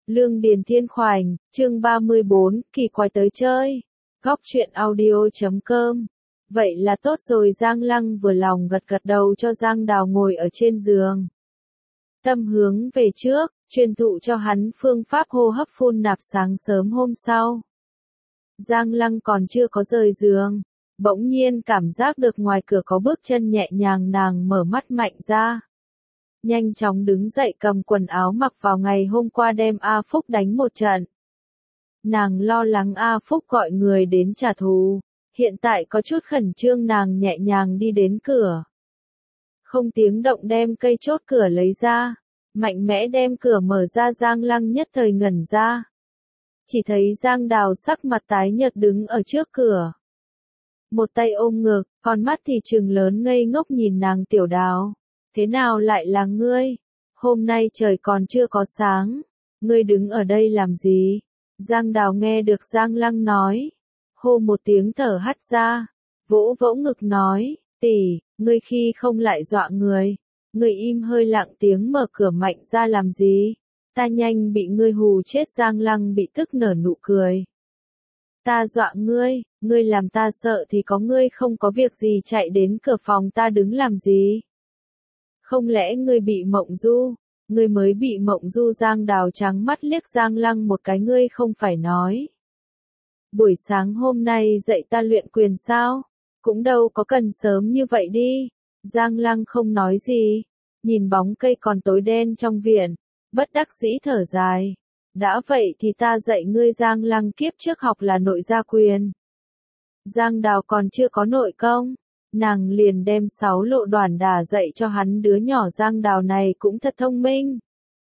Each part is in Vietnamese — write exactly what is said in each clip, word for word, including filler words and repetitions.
Lương Điền Thiên Khoảnh, chương ba mươi bốn, kỳ quái tới chơi. Góc truyện audio chấm com. Vậy là tốt rồi, Giang Lăng vừa lòng gật gật đầu cho Giang Đào ngồi ở trên giường. Tâm hướng về trước, truyền thụ cho hắn phương pháp hô hấp phun nạp. Sáng sớm hôm sau, Giang Lăng còn chưa có rời giường, bỗng nhiên cảm giác được ngoài cửa có bước chân nhẹ nhàng, nàng mở mắt mạnh ra. Nhanh chóng đứng dậy cầm quần áo mặc vào, ngày hôm qua đem A Phúc đánh một trận. Nàng lo lắng A Phúc gọi người đến trả thù, hiện tại có chút khẩn trương, nàng nhẹ nhàng đi đến cửa. Không tiếng động đem cây chốt cửa lấy ra, mạnh mẽ đem cửa mở ra. Giang Lăng nhất thời ngẩn ra. Chỉ thấy Giang Đào sắc mặt tái nhợt đứng ở trước cửa. Một tay ôm ngực, con mắt thì trừng lớn ngây ngốc nhìn nàng. Tiểu Đào, thế nào lại là ngươi? Hôm nay trời còn chưa có sáng, ngươi đứng ở đây làm gì? Giang Đào nghe được Giang Lăng nói, hô một tiếng thở hắt ra, vỗ vỗ ngực nói, tỷ, ngươi khi không lại dọa người. Ngươi im hơi lặng tiếng mở cửa mạnh ra làm gì? Ta nhanh bị ngươi hù chết. Giang Lăng bị tức nở nụ cười. Ta dọa ngươi, ngươi làm ta sợ thì có, ngươi không có việc gì chạy đến cửa phòng ta đứng làm gì? Không lẽ ngươi bị mộng du? Ngươi mới bị mộng du. Giang Đào trắng mắt liếc Giang Lăng một cái, ngươi không phải nói buổi sáng hôm nay dạy ta luyện quyền sao? Cũng đâu có cần sớm như vậy đi. Giang Lăng không nói gì, nhìn bóng cây còn tối đen trong viện, bất đắc dĩ thở dài. Đã vậy thì ta dạy ngươi. Giang Lăng kiếp trước học là nội gia quyền. Giang Đào còn chưa có nội công, nàng liền đem sáu lộ đoản đả dạy cho hắn. Đứa nhỏ Giang Đào này cũng thật thông minh.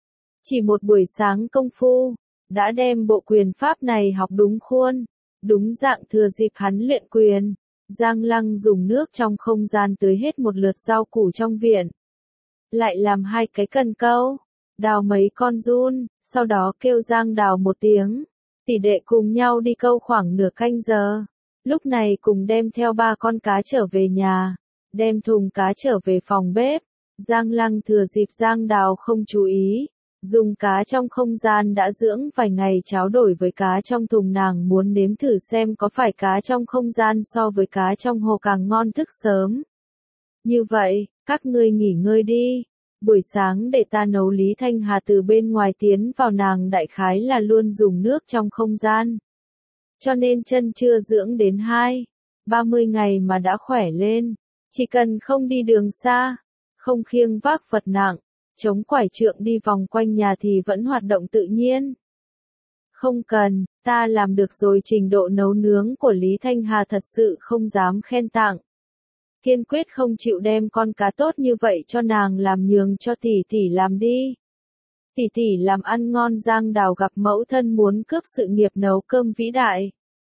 Chỉ một buổi sáng công phu, đã đem bộ quyền pháp này học đúng khuôn, đúng dạng. Thừa dịp hắn luyện quyền, Giang Lăng dùng nước trong không gian tưới hết một lượt rau củ trong viện. Lại làm hai cái cần câu, đào mấy con giun, sau đó kêu Giang Đào một tiếng. Tỷ đệ cùng nhau đi câu khoảng nửa canh giờ. Lúc này cùng đem theo ba con cá trở về nhà, đem thùng cá trở về phòng bếp. Giang Lăng thừa dịp Giang Đào không chú ý, dùng cá trong không gian đã dưỡng vài ngày cháo đổi với cá trong thùng. Nàng muốn nếm thử xem có phải cá trong không gian so với cá trong hồ càng ngon. Thức sớm như vậy, các ngươi nghỉ ngơi đi, buổi sáng để ta nấu. Lý Thanh Hà từ bên ngoài tiến vào, nàng đại khái là luôn dùng nước trong không gian, cho nên chân chưa dưỡng đến hai, ba mươi ngày mà đã khỏe lên. Chỉ cần không đi đường xa, không khiêng vác vật nặng, chống quải trượng đi vòng quanh nhà thì vẫn hoạt động tự nhiên. Không cần, ta làm được rồi. Trình độ nấu nướng của Lý Thanh Hà thật sự không dám khen tặng. Kiên quyết không chịu đem con cá tốt như vậy cho nàng làm, nhường cho tỷ tỷ làm đi. Tỷ tỷ làm ăn ngon. Giang Đào gặp mẫu thân muốn cướp sự nghiệp nấu cơm vĩ đại,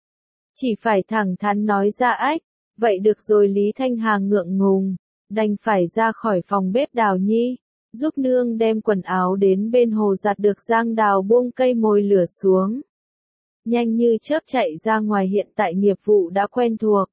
chỉ phải thẳng thắn nói ra. Ách, vậy được rồi. Lý Thanh Hà ngượng ngùng, đành phải ra khỏi phòng bếp. Đào nhi, giúp nương đem quần áo đến bên hồ giặt được. Giang Đào buông cây mồi lửa xuống, nhanh như chớp chạy ra ngoài. Hiện tại nghiệp vụ đã quen thuộc.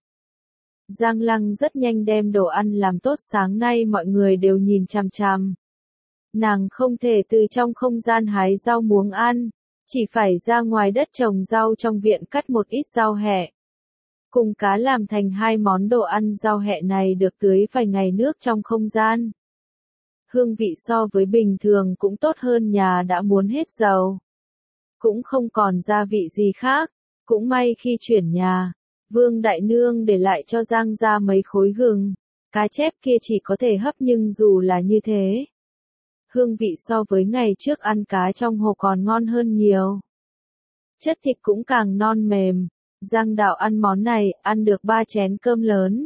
Giang Lăng rất nhanh đem đồ ăn làm tốt. Sáng nay mọi người đều nhìn chằm chằm. Nàng không thể từ trong không gian hái rau muống ăn, chỉ phải ra ngoài đất trồng rau trong viện cắt một ít rau hẹ, cùng cá làm thành hai món đồ ăn. Rau hẹ này được tưới vài ngày nước trong không gian. Hương vị so với bình thường cũng tốt hơn, nhà đã muốn hết dầu, cũng không còn gia vị gì khác. Cũng may khi chuyển nhà, Vương Đại Nương để lại cho Giang gia mấy khối gừng. Cá chép kia chỉ có thể hấp, nhưng dù là như thế, hương vị so với ngày trước ăn cá trong hồ còn ngon hơn nhiều. Chất thịt cũng càng non mềm. Giang Đào ăn món này, ăn được ba chén cơm lớn.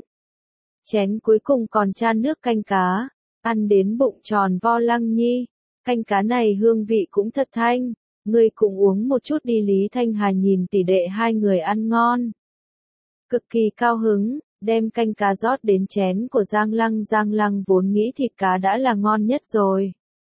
Chén cuối cùng còn chan nước canh cá, ăn đến bụng tròn vo. Lăng nhi, canh cá này hương vị cũng thật thanh, ngươi cũng uống một chút đi. Lý Thanh Hà nhìn tỷ đệ hai người ăn ngon, cực kỳ cao hứng, đem canh cá rót đến chén của Giang Lăng. Giang Lăng vốn nghĩ thịt cá đã là ngon nhất rồi,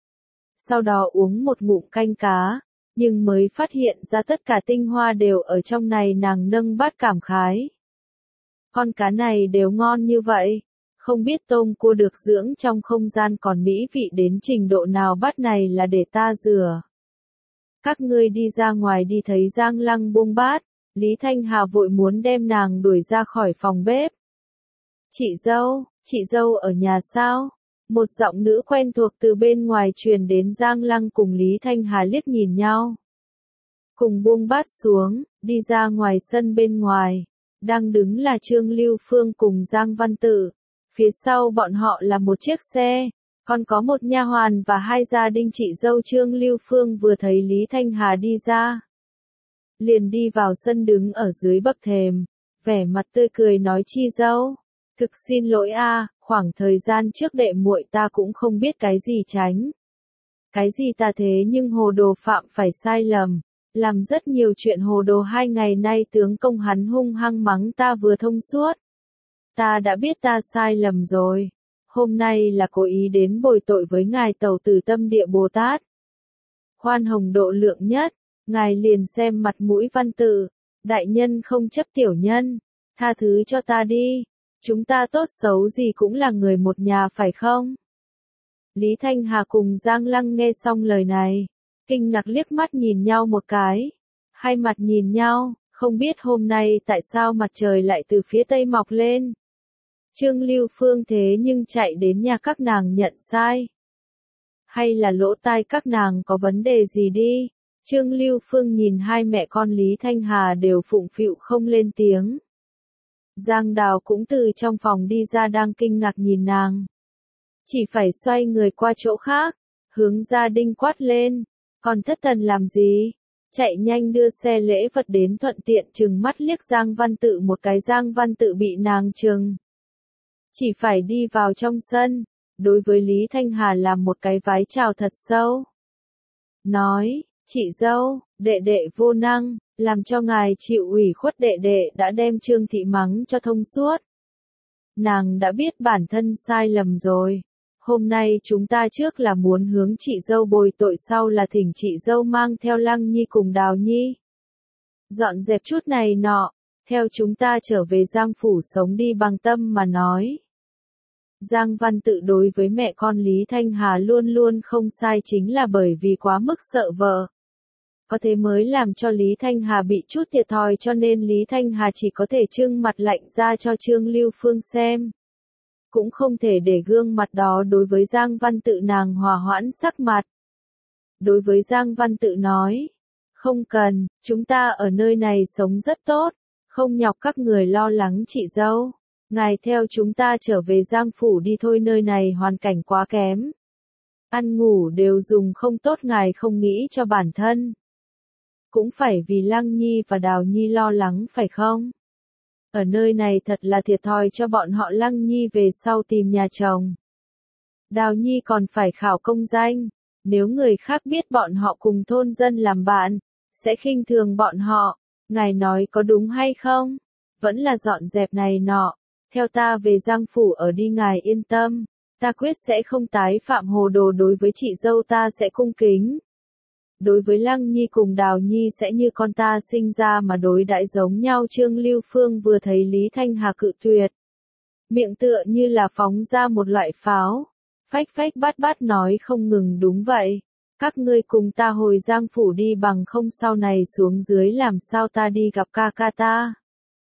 sau đó uống một ngụm canh cá, nhưng mới phát hiện ra tất cả tinh hoa đều ở trong này. Nàng nâng bát cảm khái, con cá này đều ngon như vậy, không biết tôm cua được dưỡng trong không gian còn mỹ vị đến trình độ nào. Bát này là để ta rửa. Các ngươi đi ra ngoài đi thấy Giang Lăng buông bát, Lý Thanh Hà vội muốn đem nàng đuổi ra khỏi phòng bếp. Chị dâu, chị dâu ở nhà sao? Một giọng nữ quen thuộc từ bên ngoài truyền đến. Giang Lăng cùng Lý Thanh Hà liếc nhìn nhau. Cùng buông bát xuống, đi ra ngoài sân bên ngoài. Đang đứng là Trương Lưu Phương cùng Giang Văn Tự. Phía sau bọn họ là một chiếc xe. Còn có một nha hoàn và hai gia đình. Chị dâu Trương Lưu Phương vừa thấy Lý Thanh Hà đi ra, liền đi vào sân đứng ở dưới bậc thềm, vẻ mặt tươi cười nói: Chi dâu, thực xin lỗi a, khoảng thời gian trước đệ muội ta cũng không biết cái gì tránh. Cái gì ta thế nhưng hồ đồ phạm phải sai lầm, làm rất nhiều chuyện hồ đồ. Hai ngày nay tướng công hắn hung hăng mắng ta vừa thông suốt. Ta đã biết ta sai lầm rồi. Hôm nay là cố ý đến bồi tội với ngài Tẩu Tử Tâm Địa Bồ Tát. Khoan hồng độ lượng nhất, ngài liền xem mặt mũi Văn Tự, đại nhân không chấp tiểu nhân, tha thứ cho ta đi, chúng ta tốt xấu gì cũng là người một nhà phải không? Lý Thanh Hà cùng Giang Lăng nghe xong lời này, kinh ngạc liếc mắt nhìn nhau một cái, hai mặt nhìn nhau, không biết hôm nay tại sao mặt trời lại từ phía tây mọc lên. Trương Lưu Phương thế nhưng chạy đến nhà các nàng nhận sai. Hay là lỗ tai các nàng có vấn đề gì đi? Trương Lưu Phương nhìn hai mẹ con Lý Thanh Hà đều phụng phịu không lên tiếng. Giang Đào cũng từ trong phòng đi ra đang kinh ngạc nhìn nàng. Chỉ phải xoay người qua chỗ khác, hướng gia đình quát lên. Còn thất thần làm gì? Chạy nhanh đưa xe lễ vật đến, thuận tiện trừng mắt liếc Giang Văn Tự một cái. Giang Văn Tự bị nàng trừng, chỉ phải đi vào trong sân, đối với Lý Thanh Hà làm một cái vái chào thật sâu. Nói, chị dâu, đệ đệ vô năng, làm cho ngài chịu ủy khuất. Đệ đệ đã đem Trương thị mắng cho thông suốt. Nàng đã biết bản thân sai lầm rồi. Hôm nay chúng ta trước là muốn hướng chị dâu bồi tội, sau là thỉnh chị dâu mang theo Lăng Nhi cùng Đào Nhi dọn dẹp chút này nọ, theo chúng ta trở về Giang phủ sống đi. Bằng tâm mà nói, Giang Văn Tự đối với mẹ con Lý Thanh Hà luôn luôn không sai, chính là bởi vì quá mức sợ vợ. Có thế mới làm cho Lý Thanh Hà bị chút thiệt thòi, cho nên Lý Thanh Hà chỉ có thể trưng mặt lạnh ra cho Trương Lưu Phương xem. Cũng không thể để gương mặt đó đối với Giang Văn Tự nàng hòa hoãn sắc mặt. Đối với Giang Văn Tự nói, không cần, chúng ta ở nơi này sống rất tốt, không nhọc các người lo lắng. Chị dâu, ngài theo chúng ta trở về Giang phủ đi thôi, nơi này hoàn cảnh quá kém. Ăn ngủ đều dùng không tốt, ngài không nghĩ cho bản thân. Cũng phải vì Lăng Nhi và Đào Nhi lo lắng phải không? Ở nơi này thật là thiệt thòi cho bọn họ. Lăng Nhi về sau tìm nhà chồng, Đào Nhi còn phải khảo công danh. Nếu người khác biết bọn họ cùng thôn dân làm bạn, sẽ khinh thường bọn họ. Ngài nói có đúng hay không? Vẫn là dọn dẹp này nọ. Theo ta về Giang phủ ở đi, ngài yên tâm. Ta quyết sẽ không tái phạm hồ đồ. Đối với chị dâu ta sẽ cung kính. Đối với Lăng Nhi cùng Đào Nhi sẽ như con ta sinh ra mà đối đãi giống nhau. Trương Lưu Phương vừa thấy Lý Thanh Hà cự tuyệt, miệng tựa như là phóng ra một loại pháo, phách phách bát bát nói không ngừng. Đúng vậy, các ngươi cùng ta hồi Giang phủ đi, bằng không sau này xuống dưới làm sao ta đi gặp ca ca ta.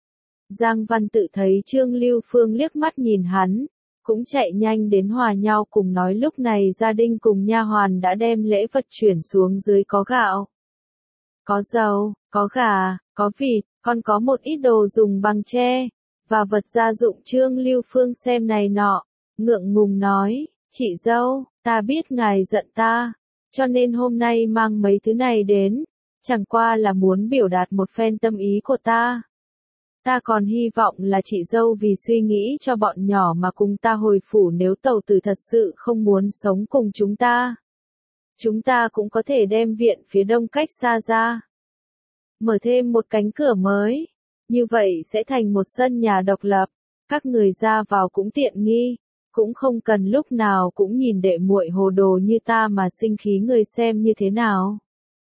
Giang Văn Tự thấy Trương Lưu Phương liếc mắt nhìn hắn, cũng chạy nhanh đến hòa nhau cùng nói. Lúc này gia đình cùng nha hoàn đã đem lễ vật chuyển xuống dưới, có gạo, có dầu, có gà, có vịt, còn có một ít đồ dùng bằng tre và vật gia dụng. Trương Lưu Phương xem này nọ, ngượng ngùng nói, chị dâu, ta biết ngài giận ta, cho nên hôm nay mang mấy thứ này đến, chẳng qua là muốn biểu đạt một phen tâm ý của ta. Ta còn hy vọng là chị dâu vì suy nghĩ cho bọn nhỏ mà cùng ta hồi phủ. Nếu Tẩu Tử thật sự không muốn sống cùng chúng ta, chúng ta cũng có thể đem viện phía đông cách xa ra, mở thêm một cánh cửa mới, như vậy sẽ thành một sân nhà độc lập, các người ra vào cũng tiện nghi, cũng không cần lúc nào cũng nhìn đệ muội hồ đồ như ta mà sinh khí. Người xem như thế nào?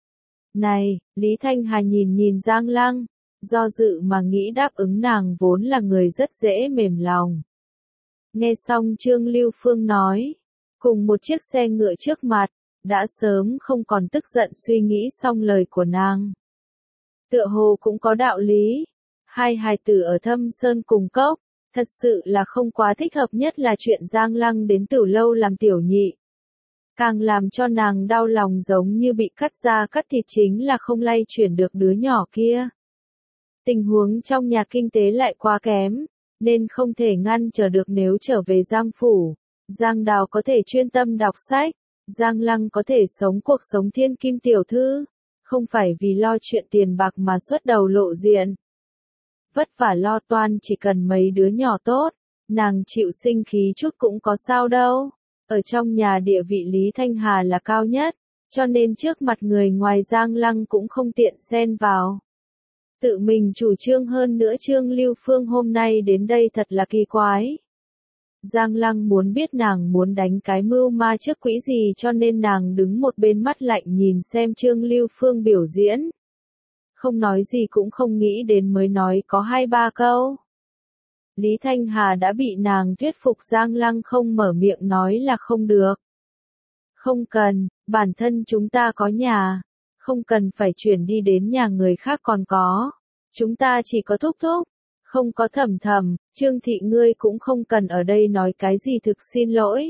Này, Lý Thanh Hà nhìn nhìn Giang Lăng, do dự mà nghĩ đáp ứng. Nàng vốn là người rất dễ mềm lòng. Nghe xong Trương Lưu Phương nói, cùng một chiếc xe ngựa trước mặt, đã sớm không còn tức giận suy nghĩ xong lời của nàng. Tựa hồ cũng có đạo lý. Hai hài tử ở Thâm Sơn cùng cốc, thật sự là không quá thích hợp, nhất là chuyện Giang Lăng đến Tử Lâu làm tiểu nhị. Càng làm cho nàng đau lòng giống như bị cắt da cắt thịt chính là không lay chuyển được đứa nhỏ kia. Tình huống trong nhà kinh tế lại quá kém, nên không thể ngăn trở được. Nếu trở về Giang Phủ, Giang Đào có thể chuyên tâm đọc sách, Giang Lăng có thể sống cuộc sống thiên kim tiểu thư, không phải vì lo chuyện tiền bạc mà xuất đầu lộ diện. Vất vả lo toan chỉ cần mấy đứa nhỏ tốt, nàng chịu sinh khí chút cũng có sao đâu. Ở trong nhà địa vị Lý Thanh Hà là cao nhất, cho nên trước mặt người ngoài Giang Lăng cũng không tiện xen vào. Tự mình chủ trương, hơn nữa Trương Lưu Phương hôm nay đến đây thật là kỳ quái. Giang Lăng muốn biết nàng muốn đánh cái mưu ma trước quỹ gì, cho nên nàng đứng một bên mắt lạnh nhìn xem Trương Lưu Phương biểu diễn. Không nói gì cũng không nghĩ đến, mới nói có hai ba câu. Lý Thanh Hà đã bị nàng thuyết phục, Giang Lăng không mở miệng nói là không được. Không cần, bản thân chúng ta có nhà, không cần phải chuyển đi đến nhà người khác còn có. Chúng ta chỉ có Thúc Thúc, không có Thầm Thầm. Trương thị ngươi cũng không cần ở đây nói cái gì thực xin lỗi.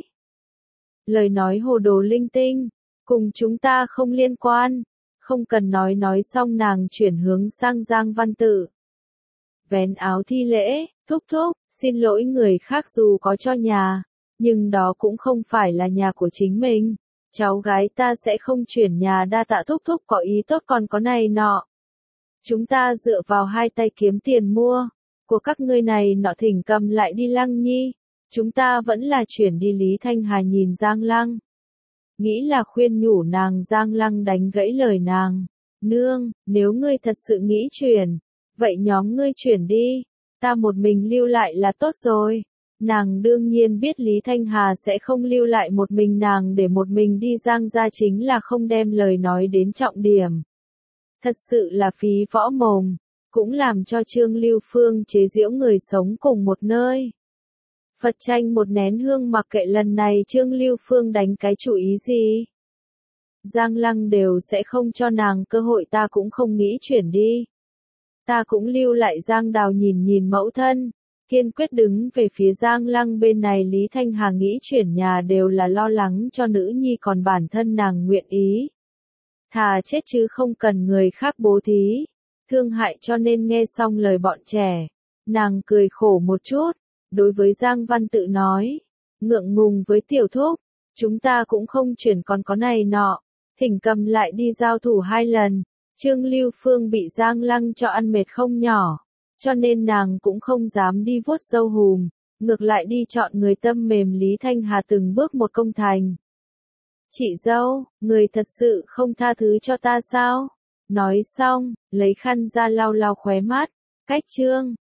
Lời nói hồ đồ linh tinh, cùng chúng ta không liên quan. Không cần nói. Nói xong nàng chuyển hướng sang Giang Văn Tự. Vén áo thi lễ, Thúc Thúc, xin lỗi người khác dù có cho nhà, nhưng đó cũng không phải là nhà của chính mình. Cháu gái ta sẽ không chuyển nhà, đa tạ Thúc Thúc có ý tốt, còn có này nọ. Chúng ta dựa vào hai tay kiếm tiền mua, của các ngươi này nọ thỉnh cầm lại đi Lăng Nhi. Chúng ta vẫn là chuyển đi. Lý Thanh Hà nhìn Giang Lăng, nghĩ là khuyên nhủ nàng. Giang Lăng đánh gãy lời nàng. Nương, nếu ngươi thật sự nghĩ chuyển, vậy nhóm ngươi chuyển đi, ta một mình lưu lại là tốt rồi. Nàng đương nhiên biết Lý Thanh Hà sẽ không lưu lại một mình nàng để một mình đi Giang gia, chính là không đem lời nói đến trọng điểm. Thật sự là phí võ mồm, cũng làm cho Trương Lưu Phương chế giễu người sống cùng một nơi. Phật tranh một nén hương, mặc kệ lần này Trương Lưu Phương đánh cái chủ ý gì. Giang Lăng đều sẽ không cho nàng cơ hội, ta cũng không nghĩ chuyển đi. Ta cũng lưu lại. Giang Đào nhìn nhìn mẫu thân, kiên quyết đứng về phía Giang Lăng bên này. Lý Thanh Hà nghĩ chuyển nhà đều là lo lắng cho nữ nhi, còn bản thân nàng nguyện ý thà chết chứ không cần người khác bố thí, thương hại. Cho nên nghe xong lời bọn trẻ, nàng cười khổ một chút, đối với Giang Văn Tự nói, ngượng ngùng với tiểu thúc, chúng ta cũng không chuyển, còn có này nọ, thỉnh cầm lại đi giao thủ hai lần. Trương Lưu Phương bị Giang Lăng cho ăn mệt không nhỏ, cho nên nàng cũng không dám đi vuốt râu hùm, ngược lại đi chọn người tâm mềm. Lý Thanh Hà từng bước một công thành. Chị dâu, người thật sự không tha thứ cho ta sao? Nói xong, lấy khăn ra lau lau khóe mắt, cách Trương